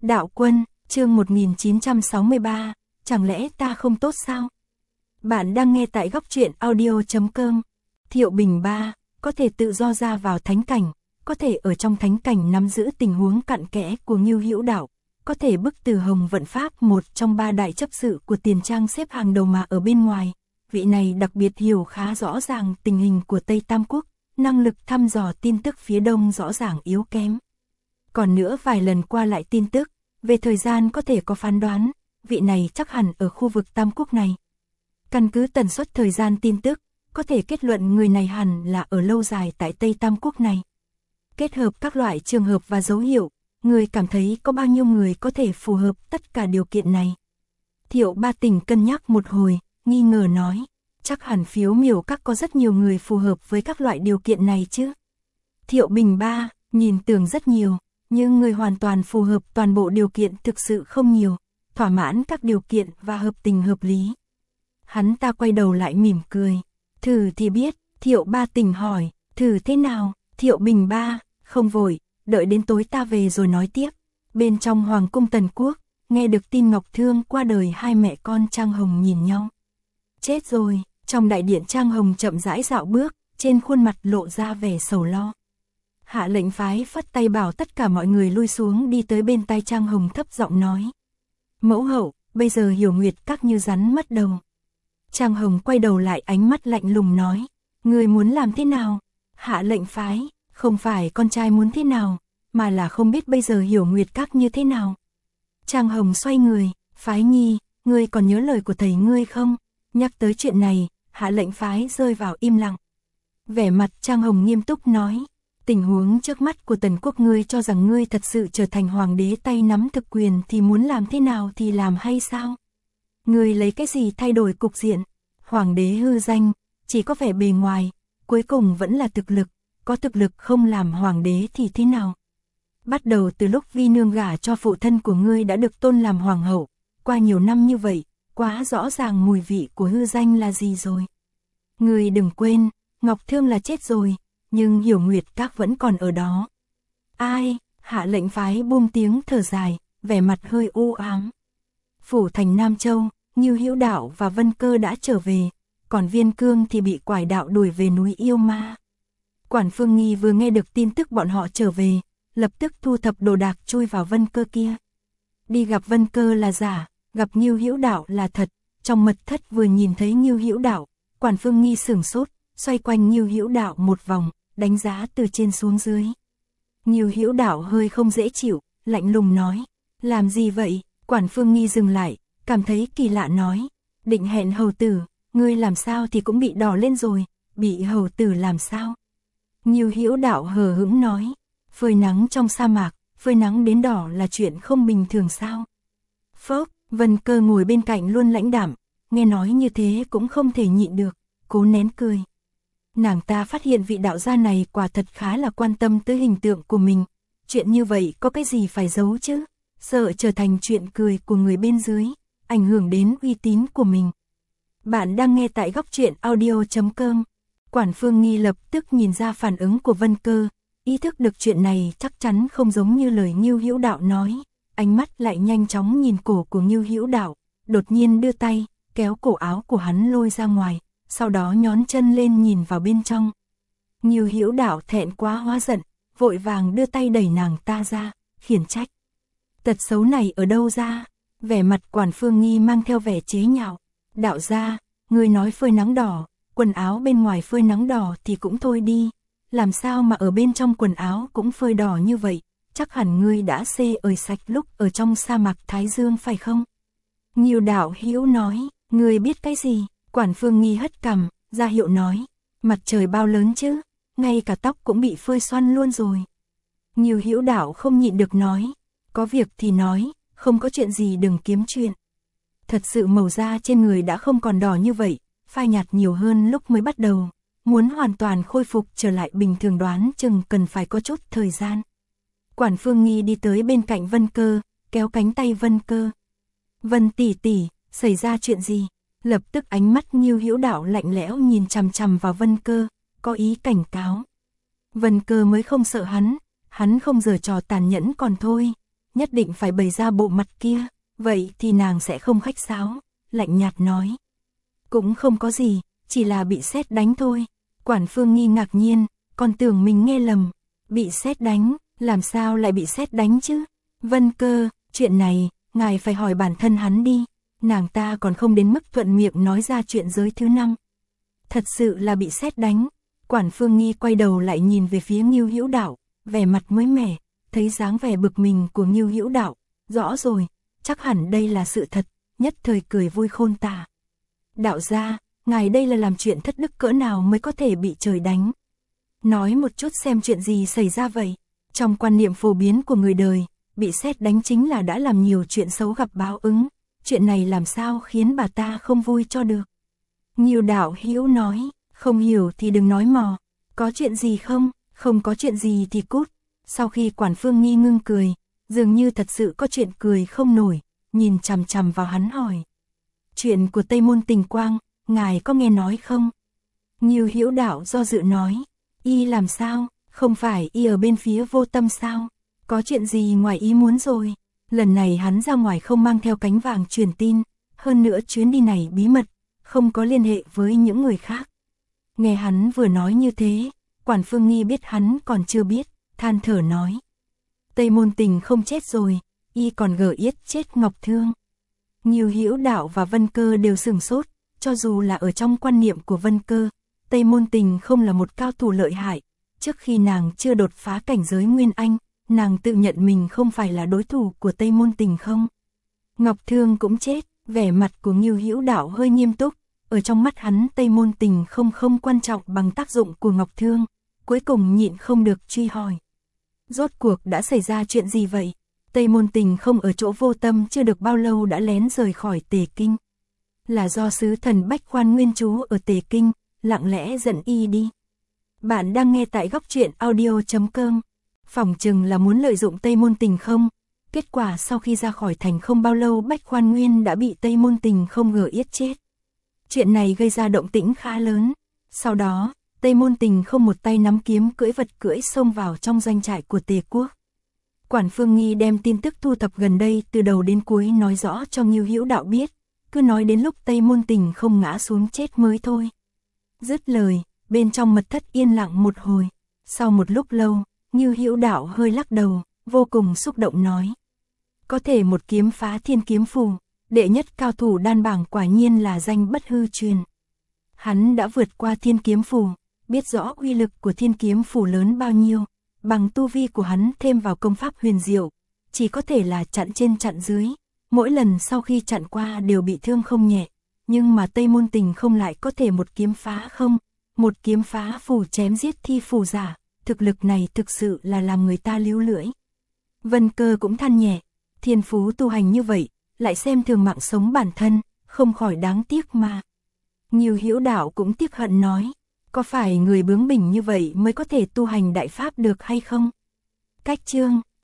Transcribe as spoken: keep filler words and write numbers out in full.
Đạo Quân, chương một nghìn chín trăm sáu mươi ba, chẳng lẽ ta không tốt sao? Bạn đang nghe tại góc truyện audio chấm com. Thiệu Bình ba, có thể tự do ra vào thánh cảnh, có thể ở trong thánh cảnh nắm giữ tình huống cặn kẽ của Ngưu Hữu Đạo, có thể bức từ Hồng Vận Pháp một trong ba đại chấp sự của Tiền Trang xếp hàng đầu mà ở bên ngoài. Vị này đặc biệt hiểu khá rõ ràng tình hình của Tây Tam Quốc, năng lực thăm dò tin tức phía đông rõ ràng yếu kém. Còn nữa vài lần qua lại tin tức, về thời gian có thể có phán đoán, vị này chắc hẳn ở khu vực Tam Quốc này. Căn cứ tần suất thời gian tin tức, có thể kết luận người này hẳn là ở lâu dài tại Tây Tam Quốc này. Kết hợp các loại trường hợp và dấu hiệu, người cảm thấy có bao nhiêu người có thể phù hợp tất cả điều kiện này. Thiệu Ba Tình cân nhắc một hồi, nghi ngờ nói, chắc hẳn phiếu miểu các có rất nhiều người phù hợp với các loại điều kiện này chứ. Thiệu Bình ba, nhìn tưởng rất nhiều, nhưng người hoàn toàn phù hợp toàn bộ điều kiện thực sự không nhiều, thỏa mãn các điều kiện và hợp tình hợp lý. Hắn ta quay đầu lại mỉm cười, thử thì biết. Thiệu Ba Tình hỏi, thử thế nào? Thiệu Bình ba, không vội, đợi đến tối ta về rồi nói tiếp. Bên trong Hoàng cung Tần Quốc, nghe được tin Ngọc Thương qua đời, hai mẹ con Trang Hồng nhìn nhau. Chết rồi. Trong đại điện Trang Hồng chậm rãi dạo bước, trên khuôn mặt lộ ra vẻ sầu lo. Hạ lệnh phái phất tay bảo tất cả mọi người lui xuống, đi tới bên tai Trang Hồng thấp giọng nói. Mẫu hậu, bây giờ Hiểu Nguyệt các như rắn mất đầu. Trang Hồng quay đầu lại, ánh mắt lạnh lùng nói, người muốn làm thế nào? Hạ lệnh phái, không phải con trai muốn thế nào, mà là không biết bây giờ Hiểu Nguyệt các như thế nào. Trang Hồng xoay người, phái nhi, ngươi còn nhớ lời của thầy ngươi không? Nhắc tới chuyện này, hạ lệnh phái rơi vào im lặng. Vẻ mặt Trang Hồng nghiêm túc nói, tình huống trước mắt của Tần Quốc, ngươi cho rằng ngươi thật sự trở thành hoàng đế tay nắm thực quyền thì muốn làm thế nào thì làm hay sao? Ngươi lấy cái gì thay đổi cục diện? Hoàng đế hư danh, chỉ có vẻ bề ngoài, cuối cùng vẫn là thực lực, có thực lực không làm hoàng đế thì thế nào? Bắt đầu từ lúc Vi Nương gả cho phụ thân của ngươi đã được tôn làm hoàng hậu, qua nhiều năm như vậy, quá rõ ràng mùi vị của hư danh là gì rồi. Ngươi đừng quên, Ngọc Thương là chết rồi, nhưng Hiểu Nguyệt các vẫn còn ở đó. Ai? Hạ lệnh phái buông tiếng thở dài, vẻ mặt hơi u ám. Phủ thành Nam Châu, Ngưu Hữu Đạo và Vân Cơ đã trở về, còn Viên Cương thì bị Quải Đạo đuổi về núi Yêu Ma. Quản Phương Nghi vừa nghe được tin tức bọn họ trở về, lập tức thu thập đồ đạc chui vào Vân Cơ kia. Đi gặp Vân Cơ là giả, gặp Ngưu Hữu Đạo là thật. Trong mật thất vừa nhìn thấy Ngưu Hữu Đạo, Quản Phương Nghi sửng sốt, xoay quanh Ngưu Hữu Đạo một vòng, đánh giá từ trên xuống dưới. Ngưu Hữu Đạo hơi không dễ chịu, lạnh lùng nói, làm gì vậy? Quản Phương Nghi dừng lại, cảm thấy kỳ lạ nói, Định hẹn hầu tử, ngươi làm sao thì cũng bị đỏ lên rồi, bị hầu tử làm sao? Ngưu Hữu Đạo hờ hững nói, phơi nắng trong sa mạc, phơi nắng đến đỏ là chuyện không bình thường sao? Phốc, Vân Cơ ngồi bên cạnh luôn lãnh đạm, nghe nói như thế cũng không thể nhịn được, cố nén cười. Nàng ta phát hiện vị đạo gia này quả thật khá là quan tâm tới hình tượng của mình, chuyện như vậy có cái gì phải giấu chứ, sợ trở thành chuyện cười của người bên dưới, ảnh hưởng đến uy tín của mình. Bạn đang nghe tại góc truyện audio chấm com. Quản Phương Nghi lập tức nhìn ra phản ứng của Vân Cơ, ý thức được chuyện này chắc chắn không giống như lời Ngưu Hữu Đạo nói, ánh mắt lại nhanh chóng nhìn cổ của Ngưu Hữu Đạo, đột nhiên đưa tay, kéo cổ áo của hắn lôi ra ngoài, sau đó nhón chân lên nhìn vào bên trong. Ngưu Hữu Đạo thẹn quá hóa giận, vội vàng đưa tay đẩy nàng ta ra, khiển trách. Tật xấu này ở đâu ra? Vẻ mặt Quản Phương Nghi mang theo vẻ chế nhạo. Đạo gia, ngươi nói phơi nắng đỏ, quần áo bên ngoài phơi nắng đỏ thì cũng thôi đi, làm sao mà ở bên trong quần áo cũng phơi đỏ như vậy? Chắc hẳn ngươi đã xê ơi sạch lúc ở trong sa mạc Thái Dương phải không? Ngưu Đạo Hữu nói, ngươi biết cái gì? Quản Phương Nghi hất cằm, ra hiệu nói, mặt trời bao lớn chứ, ngay cả tóc cũng bị phơi xoăn luôn rồi. Ngưu Hữu Đạo không nhịn được nói, có việc thì nói, không có chuyện gì đừng kiếm chuyện. Thật sự màu da trên người đã không còn đỏ như vậy, phai nhạt nhiều hơn lúc mới bắt đầu, muốn hoàn toàn khôi phục trở lại bình thường đoán chừng cần phải có chút thời gian. Quản Phương Nghi đi tới bên cạnh Vân Cơ, kéo cánh tay Vân Cơ. Vân tỷ tỷ, xảy ra chuyện gì? Lập tức ánh mắt Ngưu Hữu Đạo lạnh lẽo nhìn chằm chằm vào Vân Cơ, có ý cảnh cáo. Vân Cơ mới không sợ hắn, hắn không giở trò tàn nhẫn còn thôi. nhất định phải bày ra bộ mặt kia, vậy thì nàng sẽ không khách sáo, lạnh nhạt nói. Cũng không có gì, chỉ là bị sét đánh thôi. Quản Phương Nghi ngạc nhiên, còn tưởng mình nghe lầm, bị sét đánh, làm sao lại bị sét đánh chứ? Vân Cơ, chuyện này, ngài phải hỏi bản thân hắn đi, nàng ta còn không đến mức thuận miệng nói ra chuyện giới thứ năm. Thật sự là bị sét đánh. Quản Phương Nghi quay đầu lại nhìn về phía Ngưu Hữu Đạo, vẻ mặt mới mẻ, thấy dáng vẻ bực mình của Ngưu Hữu Đạo, rõ rồi, chắc hẳn đây là sự thật, nhất thời cười vui khôn tả. Đạo gia, ngài đây là làm chuyện thất đức cỡ nào mới có thể bị trời đánh? Nói một chút xem chuyện gì xảy ra vậy. Trong quan niệm phổ biến của người đời, bị sét đánh chính là đã làm nhiều chuyện xấu gặp báo ứng, chuyện này làm sao khiến bà ta không vui cho được. Ngưu Đạo Hữu nói, không hiểu thì đừng nói mò, có chuyện gì không, không có chuyện gì thì cút. Sau khi Quản Phương Nghi ngưng cười, dường như thật sự có chuyện cười không nổi, nhìn chằm chằm vào hắn hỏi. Chuyện của Tây Môn Tình Quang, ngài có nghe nói không? Ngưu Hữu Đạo do dự nói, y làm sao, không phải y ở bên phía Vô Tâm sao? Có chuyện gì ngoài ý muốn rồi? Lần này hắn ra ngoài không mang theo cánh vàng truyền tin, hơn nữa chuyến đi này bí mật, không có liên hệ với những người khác. Nghe hắn vừa nói như thế, Quản Phương Nghi biết hắn còn chưa biết, than thở nói. Tây Môn Tình không chết rồi, y còn gở yết chết Ngọc Thương. Ngưu Hữu Đạo và Vân Cơ đều sửng sốt, cho dù là ở trong quan niệm của Vân Cơ, Tây Môn Tình không là một cao thủ lợi hại. Trước khi nàng chưa đột phá cảnh giới Nguyên Anh, nàng tự nhận mình không phải là đối thủ của Tây Môn Tình không. Ngọc Thương cũng chết, vẻ mặt của Ngưu Hữu Đạo hơi nghiêm túc, ở trong mắt hắn Tây Môn Tình không không quan trọng bằng tác dụng của Ngọc Thương, cuối cùng nhịn không được truy hỏi. Rốt cuộc đã xảy ra chuyện gì vậy? Tây Môn Tình không ở chỗ Vô Tâm chưa được bao lâu đã lén rời khỏi Tề Kinh. Là do sứ thần Bách Khoan nguyên trú ở Tề Kinh, lặng lẽ dẫn y đi. Bạn đang nghe tại góc truyện audio chấm com. Phỏng chừng là muốn lợi dụng Tây Môn Tình không? Kết quả sau khi ra khỏi thành không bao lâu Bách Khoan Nguyên đã bị Tây Môn Tình không gở yết chết. Chuyện này gây ra động tĩnh khá lớn. Sau đó, Tây Môn Tình không một tay nắm kiếm cưỡi vật cưỡi xông vào trong doanh trại của Tề Quốc. Quản Phương Nghi đem tin tức thu thập gần đây từ đầu đến cuối nói rõ cho Ngưu Hữu Đạo biết, cứ nói đến lúc Tây Môn Tình không ngã xuống chết mới thôi. Dứt lời, bên trong mật thất yên lặng một hồi. Sau một lúc lâu, Ngưu Hữu Đạo hơi lắc đầu, vô cùng xúc động nói. Có thể một kiếm phá thiên kiếm phù, đệ nhất cao thủ đan bảng quả nhiên là danh bất hư truyền. Hắn đã vượt qua thiên kiếm phù, biết rõ uy lực của thiên kiếm phù lớn bao nhiêu, bằng tu vi của hắn thêm vào công pháp huyền diệu, chỉ có thể là chặn trên chặn dưới, mỗi lần sau khi chặn qua đều bị thương không nhẹ, nhưng mà Tây Môn Tình không lại có thể một kiếm phá không, một kiếm phá phù chém giết thi phù giả, thực lực này thực sự là làm người ta líu lưỡi. Vân Cơ cũng than nhẹ, thiên phú tu hành như vậy, lại xem thường mạng sống bản thân, không khỏi đáng tiếc mà. Ngưu Hữu Đạo cũng tiếc hận nói, có phải người bướng bỉnh như vậy mới có thể tu hành đại pháp được hay không? Cách chương